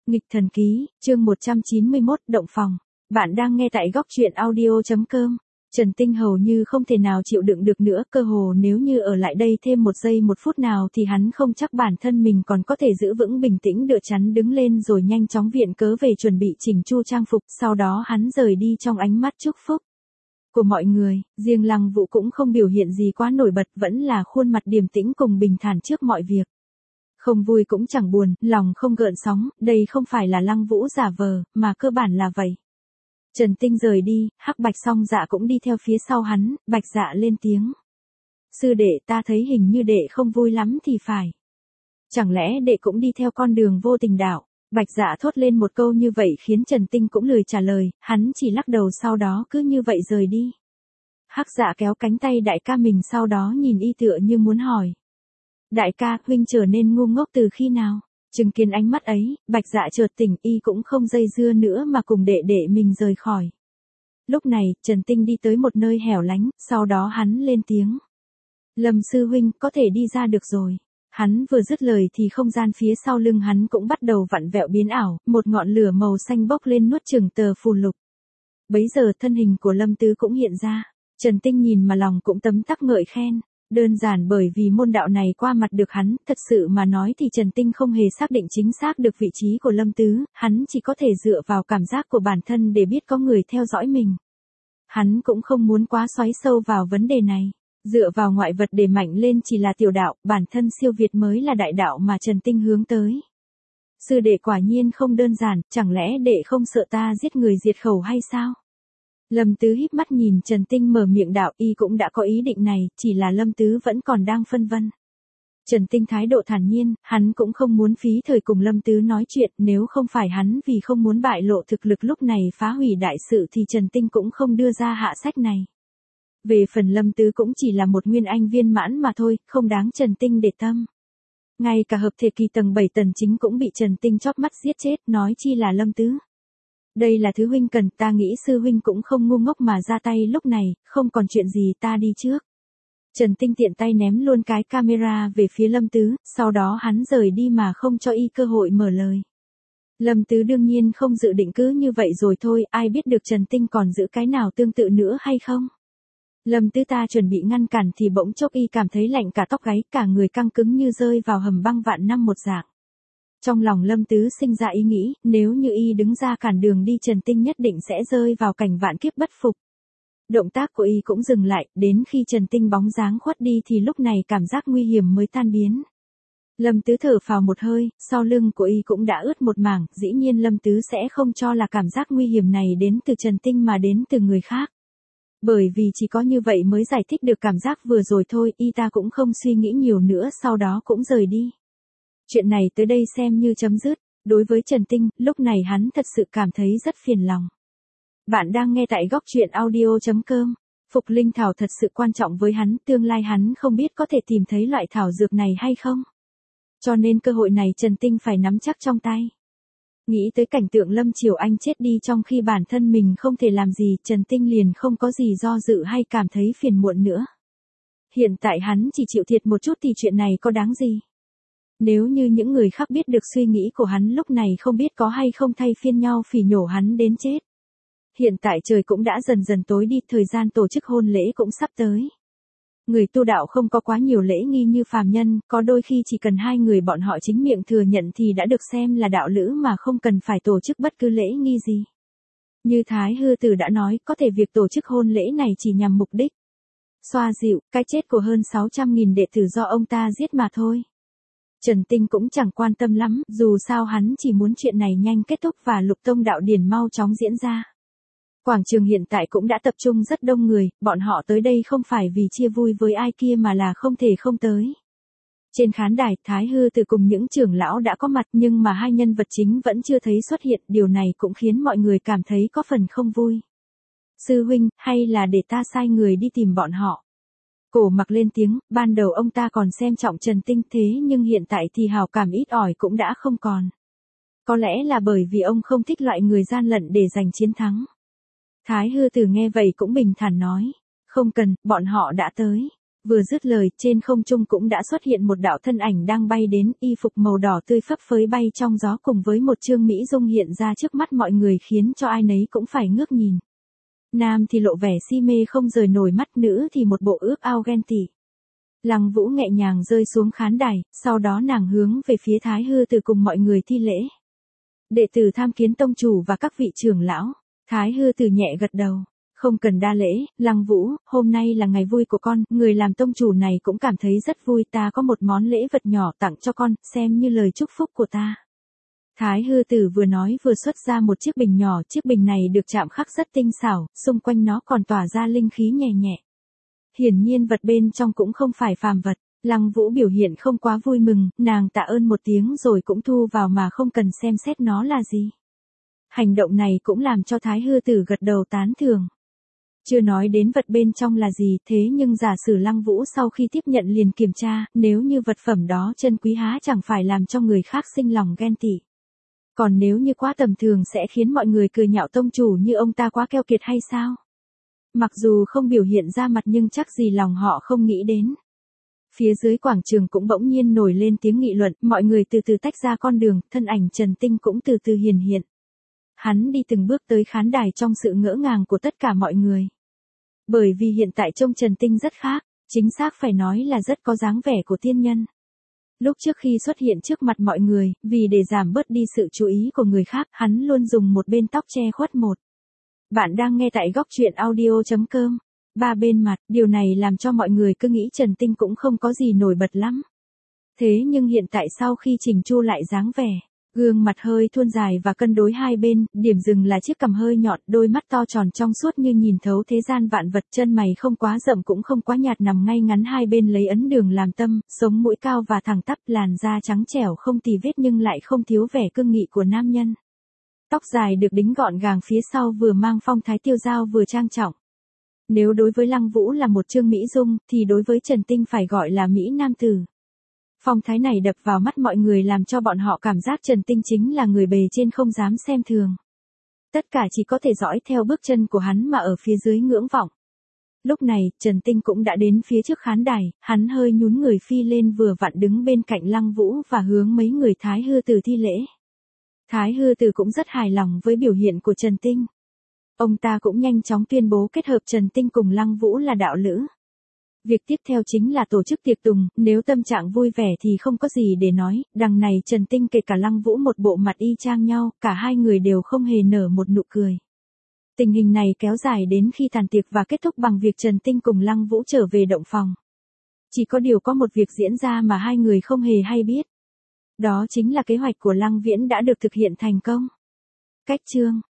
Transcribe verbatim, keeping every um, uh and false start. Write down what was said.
Nghịch thần ký, chương một trăm chín mươi mốt, động phòng. Bạn đang nghe tại góc truyện audio chấm com. Trần Tinh hầu như không thể nào chịu đựng được nữa, cơ hồ nếu như ở lại đây thêm một giây một phút nào thì hắn không chắc bản thân mình còn có thể giữ vững bình tĩnh đỡ chắn đứng lên rồi nhanh chóng viện cớ về chuẩn bị chỉnh chu trang phục, sau đó hắn rời đi trong ánh mắt chúc phúc của mọi người. Riêng Lăng Vũ cũng không biểu hiện gì quá nổi bật, vẫn là khuôn mặt điềm tĩnh cùng bình thản trước mọi việc. Không vui cũng chẳng buồn, lòng không gợn sóng, đây không phải là Lăng Vũ giả vờ, mà cơ bản là vậy. Trần Tinh rời đi, Hắc Bạch Song Dạ cũng đi theo phía sau hắn. Bạch Dạ lên tiếng. Sư đệ, ta thấy hình như đệ không vui lắm thì phải. Chẳng lẽ đệ cũng đi theo con đường vô tình đạo? Bạch Dạ thốt lên một câu như vậy khiến Trần Tinh cũng lười trả lời, hắn chỉ lắc đầu sau đó cứ như vậy rời đi. Hắc Dạ kéo cánh tay đại ca mình sau đó nhìn y tựa như muốn hỏi. Đại ca, huynh trở nên ngu ngốc từ khi nào? Chứng kiến ánh mắt ấy, Bạch Dạ chợt tỉnh, y cũng không dây dưa nữa mà cùng đệ đệ mình rời khỏi. Lúc này, Trần Tinh đi tới một nơi hẻo lánh, sau đó hắn lên tiếng. Lâm sư huynh, có thể đi ra được rồi. Hắn vừa dứt lời thì không gian phía sau lưng hắn cũng bắt đầu vặn vẹo biến ảo, một ngọn lửa màu xanh bốc lên nuốt chửng tờ phù lục. Bấy giờ thân hình của Lâm Tứ cũng hiện ra. Trần Tinh nhìn mà lòng cũng tấm tắc ngợi khen. Đơn giản bởi vì môn đạo này qua mặt được hắn, thật sự mà nói thì Trần Tinh không hề xác định chính xác được vị trí của Lâm Tứ, hắn chỉ có thể dựa vào cảm giác của bản thân để biết có người theo dõi mình. Hắn cũng không muốn quá xoáy sâu vào vấn đề này, dựa vào ngoại vật để mạnh lên chỉ là tiểu đạo, bản thân siêu việt mới là đại đạo mà Trần Tinh hướng tới. Sư đệ quả nhiên không đơn giản, chẳng lẽ đệ không sợ ta giết người diệt khẩu hay sao? Lâm Tứ híp mắt nhìn Trần Tinh mở miệng đạo, y cũng đã có ý định này, chỉ là Lâm Tứ vẫn còn đang phân vân. Trần Tinh thái độ thản nhiên, hắn cũng không muốn phí thời cùng Lâm Tứ nói chuyện, nếu không phải hắn vì không muốn bại lộ thực lực lúc này phá hủy đại sự thì Trần Tinh cũng không đưa ra hạ sách này. Về phần Lâm Tứ cũng chỉ là một nguyên anh viên mãn mà thôi, không đáng Trần Tinh để tâm. Ngay cả hợp thể kỳ tầng bảy tầng chính cũng bị Trần Tinh chóp mắt giết chết, nói chi là Lâm Tứ. Đây là thứ huynh cần, ta nghĩ sư huynh cũng không ngu ngốc mà ra tay lúc này, không còn chuyện gì ta đi trước. Trần Tinh tiện tay ném luôn cái camera về phía Lâm Tứ, sau đó hắn rời đi mà không cho y cơ hội mở lời. Lâm Tứ đương nhiên không dự định cứ như vậy rồi thôi, ai biết được Trần Tinh còn giữ cái nào tương tự nữa hay không. Lâm Tứ ta chuẩn bị ngăn cản thì bỗng chốc y cảm thấy lạnh cả tóc gáy, cả người căng cứng như rơi vào hầm băng vạn năm một dạng. Trong lòng Lâm Tứ sinh ra ý nghĩ, nếu như y đứng ra cản đường đi Trần Tinh nhất định sẽ rơi vào cảnh vạn kiếp bất phục. Động tác của y cũng dừng lại, đến khi Trần Tinh bóng dáng khuất đi thì lúc này cảm giác nguy hiểm mới tan biến. Lâm Tứ thở phào một hơi, sau lưng của y cũng đã ướt một mảng, dĩ nhiên Lâm Tứ sẽ không cho là cảm giác nguy hiểm này đến từ Trần Tinh mà đến từ người khác. Bởi vì chỉ có như vậy mới giải thích được cảm giác vừa rồi thôi, y ta cũng không suy nghĩ nhiều nữa sau đó cũng rời đi. Chuyện này tới đây xem như chấm dứt. Đối với Trần Tinh, lúc này hắn thật sự cảm thấy rất phiền lòng. Bạn đang nghe tại góc truyện audio chấm com. Phục linh thảo thật sự quan trọng với hắn, tương lai hắn không biết có thể tìm thấy loại thảo dược này hay không. Cho nên cơ hội này Trần Tinh phải nắm chắc trong tay. Nghĩ tới cảnh tượng Lâm Triều Anh chết đi trong khi bản thân mình không thể làm gì, Trần Tinh liền không có gì do dự hay cảm thấy phiền muộn nữa. Hiện tại hắn chỉ chịu thiệt một chút thì chuyện này có đáng gì. Nếu như những người khác biết được suy nghĩ của hắn lúc này không biết có hay không thay phiên nhau phỉ nhổ hắn đến chết. Hiện tại trời cũng đã dần dần tối đi, thời gian tổ chức hôn lễ cũng sắp tới. Người tu đạo không có quá nhiều lễ nghi như phàm nhân, có đôi khi chỉ cần hai người bọn họ chính miệng thừa nhận thì đã được xem là đạo lữ mà không cần phải tổ chức bất cứ lễ nghi gì. Như Thái Hư Tử đã nói, có thể việc tổ chức hôn lễ này chỉ nhằm mục đích xoa dịu cái chết của hơn sáu trăm nghìn đệ tử do ông ta giết mà thôi. Trần Tinh cũng chẳng quan tâm lắm, dù sao hắn chỉ muốn chuyện này nhanh kết thúc và Lục Tông đạo điển mau chóng diễn ra. Quảng trường hiện tại cũng đã tập trung rất đông người, bọn họ tới đây không phải vì chia vui với ai kia mà là không thể không tới. Trên khán đài, Thái Hư Tử cùng những trưởng lão đã có mặt nhưng mà hai nhân vật chính vẫn chưa thấy xuất hiện, điều này cũng khiến mọi người cảm thấy có phần không vui. Sư huynh, hay là để ta sai người đi tìm bọn họ? Cổ Mặc lên tiếng, ban đầu ông ta còn xem trọng Trần Tinh thế nhưng hiện tại thì hào cảm ít ỏi cũng đã không còn. Có lẽ là bởi vì ông không thích loại người gian lận để giành chiến thắng. Thái Hư Tử nghe vậy cũng bình thản nói, không cần, bọn họ đã tới. Vừa dứt lời, trên không trung cũng đã xuất hiện một đạo thân ảnh đang bay đến, y phục màu đỏ tươi phấp phới bay trong gió cùng với một trương mỹ dung hiện ra trước mắt mọi người khiến cho ai nấy cũng phải ngước nhìn. Nam thì lộ vẻ si mê không rời nổi mắt, nữ thì một bộ ước ao ghen tị. Lăng Vũ nhẹ nhàng rơi xuống khán đài, sau đó nàng hướng về phía Thái Hư Từ cùng mọi người thi lễ. Đệ tử tham kiến tông chủ và các vị trưởng lão. Thái Hư Từ nhẹ gật đầu. Không cần đa lễ, Lăng Vũ, hôm nay là ngày vui của con, người làm tông chủ này cũng cảm thấy rất vui, ta có một món lễ vật nhỏ tặng cho con, xem như lời chúc phúc của ta. Thái Hư Tử vừa nói vừa xuất ra một chiếc bình nhỏ, chiếc bình này được chạm khắc rất tinh xảo, xung quanh nó còn tỏa ra linh khí nhẹ nhẹ. Hiển nhiên vật bên trong cũng không phải phàm vật. Lăng Vũ biểu hiện không quá vui mừng, nàng tạ ơn một tiếng rồi cũng thu vào mà không cần xem xét nó là gì. Hành động này cũng làm cho Thái Hư Tử gật đầu tán thưởng. Chưa nói đến vật bên trong là gì, thế nhưng giả sử Lăng Vũ sau khi tiếp nhận liền kiểm tra, nếu như vật phẩm đó chân quý há chẳng phải làm cho người khác sinh lòng ghen tị. Còn nếu như quá tầm thường sẽ khiến mọi người cười nhạo tông chủ như ông ta quá keo kiệt hay sao? Mặc dù không biểu hiện ra mặt nhưng chắc gì lòng họ không nghĩ đến. Phía dưới quảng trường cũng bỗng nhiên nổi lên tiếng nghị luận, mọi người từ từ tách ra con đường, thân ảnh Trần Tinh cũng từ từ hiển hiện. Hắn đi từng bước tới khán đài trong sự ngỡ ngàng của tất cả mọi người. Bởi vì hiện tại trông Trần Tinh rất khác, chính xác phải nói là rất có dáng vẻ của tiên nhân. Lúc trước khi xuất hiện trước mặt mọi người, vì để giảm bớt đi sự chú ý của người khác, hắn luôn dùng một bên tóc che khuất một. Bạn đang nghe tại góc truyện audio chấm com. Ba bên mặt, điều này làm cho mọi người cứ nghĩ Trần Tinh cũng không có gì nổi bật lắm. Thế nhưng hiện tại sau khi chỉnh chu lại dáng vẻ, gương mặt hơi thuôn dài và cân đối hai bên, điểm dừng là chiếc cằm hơi nhọn, đôi mắt to tròn trong suốt như nhìn thấu thế gian vạn vật, chân mày không quá rậm cũng không quá nhạt nằm ngay ngắn hai bên lấy ấn đường làm tâm, sống mũi cao và thẳng tắp, làn da trắng trẻo không tì vết nhưng lại không thiếu vẻ cương nghị của nam nhân. Tóc dài được đính gọn gàng phía sau vừa mang phong thái tiêu dao vừa trang trọng. Nếu đối với Lăng Vũ là một trương mỹ dung, thì đối với Trần Tinh phải gọi là mỹ nam tử. Phong thái này đập vào mắt mọi người làm cho bọn họ cảm giác Trần Tinh chính là người bề trên không dám xem thường. Tất cả chỉ có thể dõi theo bước chân của hắn mà ở phía dưới ngưỡng vọng. Lúc này, Trần Tinh cũng đã đến phía trước khán đài, hắn hơi nhún người phi lên vừa vặn đứng bên cạnh Lăng Vũ và hướng mấy người Thái Hư Tử thi lễ. Thái Hư Tử cũng rất hài lòng với biểu hiện của Trần Tinh. Ông ta cũng nhanh chóng tuyên bố kết hợp Trần Tinh cùng Lăng Vũ là đạo lữ. Việc tiếp theo chính là tổ chức tiệc tùng, nếu tâm trạng vui vẻ thì không có gì để nói, đằng này Trần Tinh kể cả Lăng Vũ một bộ mặt y chang nhau, cả hai người đều không hề nở một nụ cười. Tình hình này kéo dài đến khi tàn tiệc và kết thúc bằng việc Trần Tinh cùng Lăng Vũ trở về động phòng. Chỉ có điều có một việc diễn ra mà hai người không hề hay biết. Đó chính là kế hoạch của Lăng Viễn đã được thực hiện thành công. Cách chương